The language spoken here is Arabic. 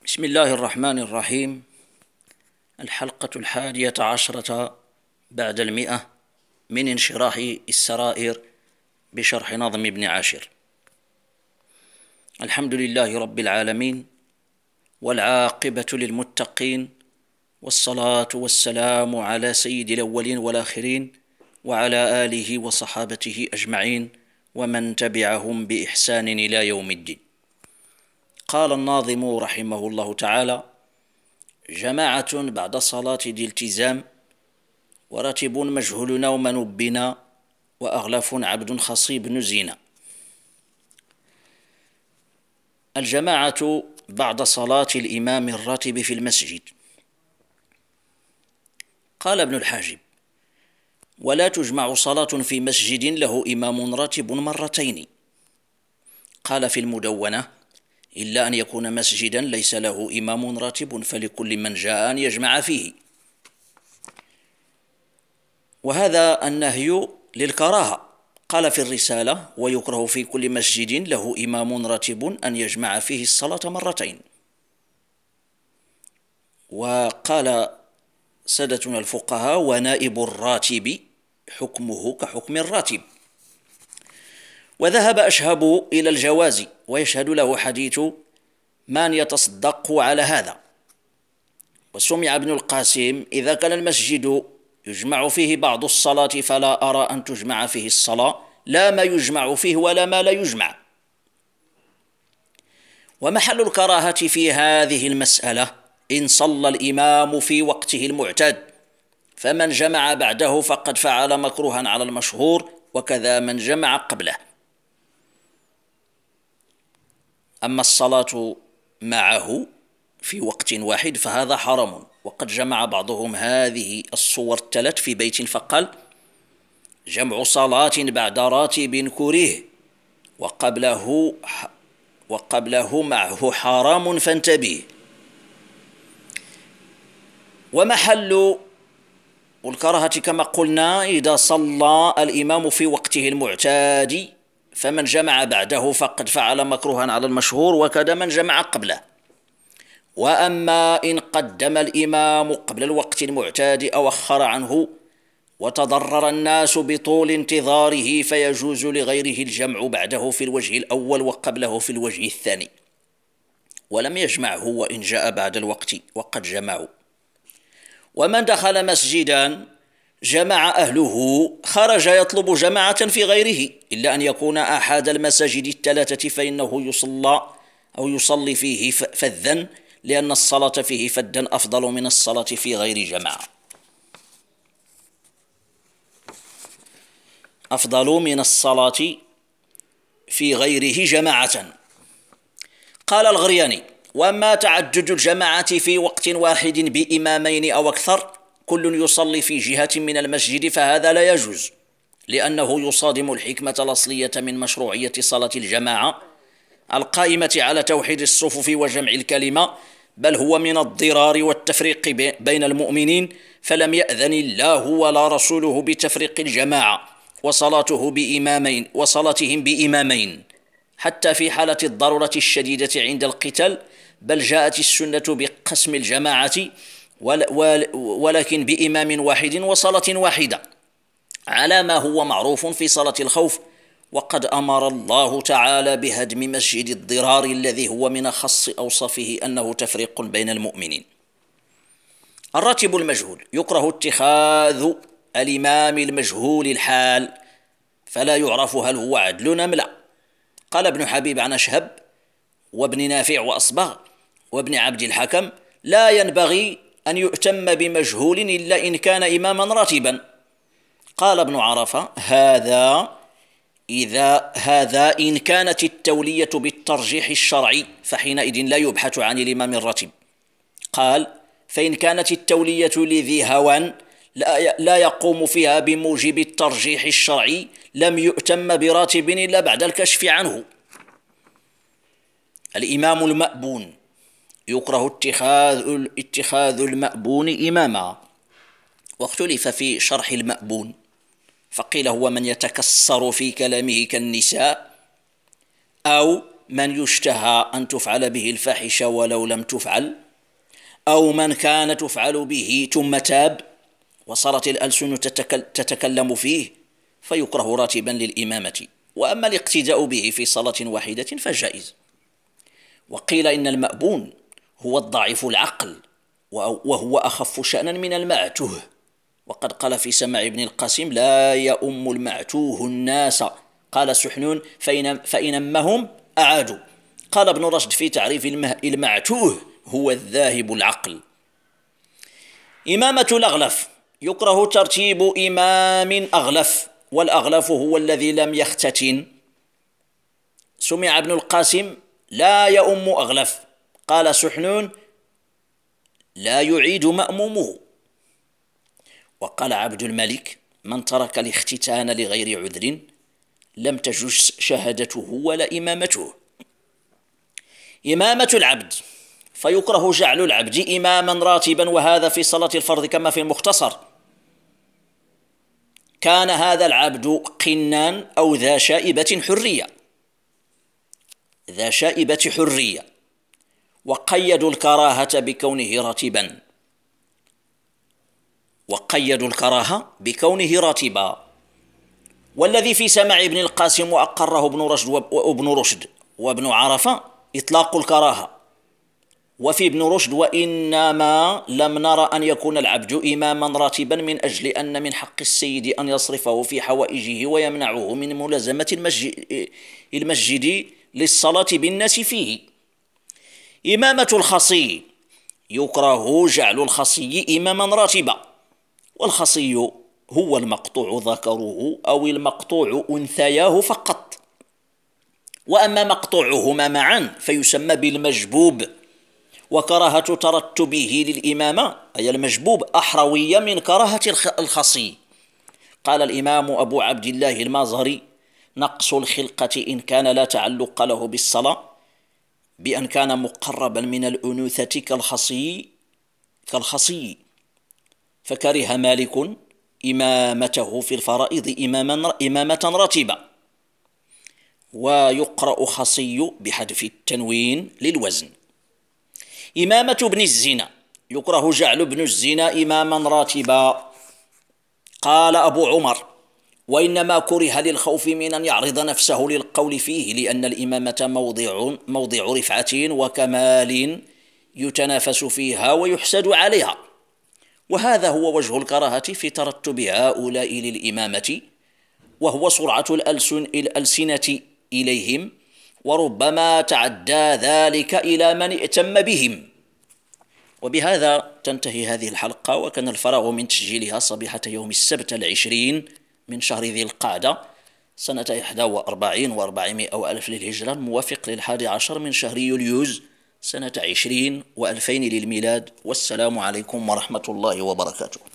بسم الله الرحمن الرحيم. الحلقة 11 بعد 100 من انشراح السرائر بشرح نظم ابن عاشر. الحمد لله رب العالمين، والعاقبة للمتقين، والصلاة والسلام على سيد الأولين والآخرين، وعلى آله وصحابته أجمعين، ومن تبعهم بإحسان إلى يوم الدين. قال الناظم رحمه الله تعالى: جماعة بعد صلاة ذي التزام، وراتب مجهول ومن بنا، وأغلف عبد خصيب نزينا. الجماعة بعد صلاة الإمام الراتب في المسجد. قال ابن الحاجب: ولا تجمع صلاة في مسجد له إمام راتب مرتين. قال في المدونة: إلا أن يكون مسجدا ليس له إمام راتب، فلكل من جاء أن يجمع فيه. وهذا النهي للكراهة. قال في الرسالة: ويكره في كل مسجد له إمام راتب أن يجمع فيه الصلاة مرتين. وقال سادتنا الفقهاء: ونائب الراتب حكمه كحكم الراتب. وذهب أشهب إلى الجواز، ويشهد له حديث من يتصدق على هذا. وسمع ابن القاسم: إذا كان المسجد يجمع فيه بعض الصلاة فلا أرى أن تجمع فيه الصلاة، لا ما يجمع فيه ولا ما لا يجمع. ومحل الكراهة في هذه المسألة إن صلى الإمام في وقته المعتاد، فمن جمع بعده فقد فعل مكروها على المشهور، وكذا من جمع قبله. أما الصلاة معه في وقت واحد فهذا حرام. وقد جمع بعضهم هذه الصور الثلاث في بيت فقال: جمع صلاة بعد راتب كريه، وقبله معه حرام فانتبه. ومحل الكراهة كما قلنا إذا صلى الإمام في وقته المعتاد، فمن جمع بعده فقد فعل مكروها على المشهور، وكذا من جمع قبله. وأما إن قدم الإمام قبل الوقت المعتاد أو أخر عنه وتضرر الناس بطول انتظاره، فيجوز لغيره الجمع بعده في الوجه الأول وقبله في الوجه الثاني، ولم يجمعه وإن جاء بعد الوقت وقد جمعوا. ومن دخل مسجدا جمع أهله خرج يطلب جماعة في غيره، إلا أن يكون أحد المساجد الثلاثة، فإنه يصلي فيه فذا، لأن الصلاة فيه فذا أفضل من الصلاة في غير جماعة. أفضل من الصلاة في غيره جماعة. قال الغرياني: وأما تعدد الجماعة في وقت واحد بإمامين أو أكثر، كل يصلي في جهة من المسجد، فهذا لا يجوز، لأنه يصادم الحكمة الأصلية من مشروعية صلاة الجماعة القائمة على توحيد الصفوف وجمع الكلمة، بل هو من الضرار والتفريق بين المؤمنين، فلم يأذن الله ولا رسوله بتفريق الجماعة وصلاتهم بإمامين حتى في حالة الضرورة الشديدة عند القتال، بل جاءت السنة بقسم الجماعة ولكن بإمام واحد وصلاة واحدة، على ما هو معروف في صلاة الخوف. وقد أمر الله تعالى بهدم مسجد الضرار الذي هو من أخص أوصافه أنه تفريق بين المؤمنين. الراتب المجهول: يكره اتخاذ الإمام المجهول الحال، فلا يعرف هل هو عدل أم لا. قال ابن حبيب عن أشهب وابن نافع وأصبغ وابن عبد الحكم: لا ينبغي أن يؤتم بمجهول إلا إن كان إماما راتبا. قال ابن عرفة: هذا إن كانت التولية بالترجيح الشرعي، فحينئذ لا يبحث عن الإمام الراتب. قال: فإن كانت التولية لذي هوى لا يقوم فيها بموجب الترجيح الشرعي، لم يؤتم براتب إلا بعد الكشف عنه. الإمام المأبون: يكره اتخاذ المأبون إماما. واختلف في شرح المأبون، فقيل هو من يتكسر في كلامه كالنساء، أو من يشتهى أن تفعل به الفاحشة ولو لم تفعل، أو من كان تفعل به ثم تاب وصارت الألسن تتكلم فيه فيكره راتبا للإمامة. وأما الاقتداء به في صلاة واحدة فجائز. وقيل إن المأبون هو الضعيف العقل وهو أخف شأنا من المعتوه، وقد قال في سماع ابن القاسم: لا يؤم المعتوه الناس. قال سحنون: فإن أمهم أعادوا. قال ابن رشد في تعريف المعتوه: هو الذاهب العقل. إمامة الأغلف: يكره ترتيب إمام أغلف، والأغلف هو الذي لم يختتن. سمع ابن القاسم: لا يؤم أغلف. قال سحنون: لا يعيد مأمومه. وقال عبد الملك: من ترك الاختتان لغير عذر لم تجوز شهادته ولا إمامته. إمامة العبد: فيكره جعل العبد إماما راتبا، وهذا في صلاة الفرض كما في المختصر. كان هذا العبد قنان أو ذا شائبة حرية، وقيدوا الكراهة بكونه راتبا. والذي في سماع ابن القاسم وأقره ابن رشد وابن عرفة إطلاق الكراهة. وفي ابن رشد: وإنما لم نرى أن يكون العبد إماما راتبا من أجل أن من حق السيد أن يصرفه في حوائجه ويمنعه من ملازمة المسجد للصلاة بالناس فيه. إمامة الخصي: يكره جعل الخصي إماما راتبا، والخصي هو المقطوع ذكره أو المقطوع أنثياه فقط، وأما مقطوعهما معا فيسمى بالمجبوب. وكراهة ترتبه للإمامة أي المجبوب أحروية من كراهة الخصي. قال الإمام أبو عبد الله المازري: نقص الخلقة إن كان لا تعلق له بالصلاة بأن كان مقربا من الأنوثة كالخصي، فكره مالك إمامته في الفرائض إمامة راتبة. ويقرأ خصي بحذف التنوين للوزن. إمامة ابن الزنا: يكره جعل ابن الزنا إماما راتبا. قال أبو عمر: وإنما كره للخوف من أن يعرض نفسه للقول فيه، لأن الإمامة موضع رفعة وكمال يتنافس فيها ويحسد عليها. وهذا هو وجه الكراهة في ترتب هؤلاء للإمامة، وهو سرعة الألسنة إليهم، وربما تعدى ذلك إلى من ائتم بهم. وبهذا تنتهي هذه الحلقة، وكان الفراغ من تسجيلها صبيحة يوم السبت 20 من شهر ذي القعدة سنة 41 و400 وألف للهجرة، الموافق ل11 من شهر يوليوز سنة 20 و2000 للميلاد. والسلام عليكم ورحمة الله وبركاته.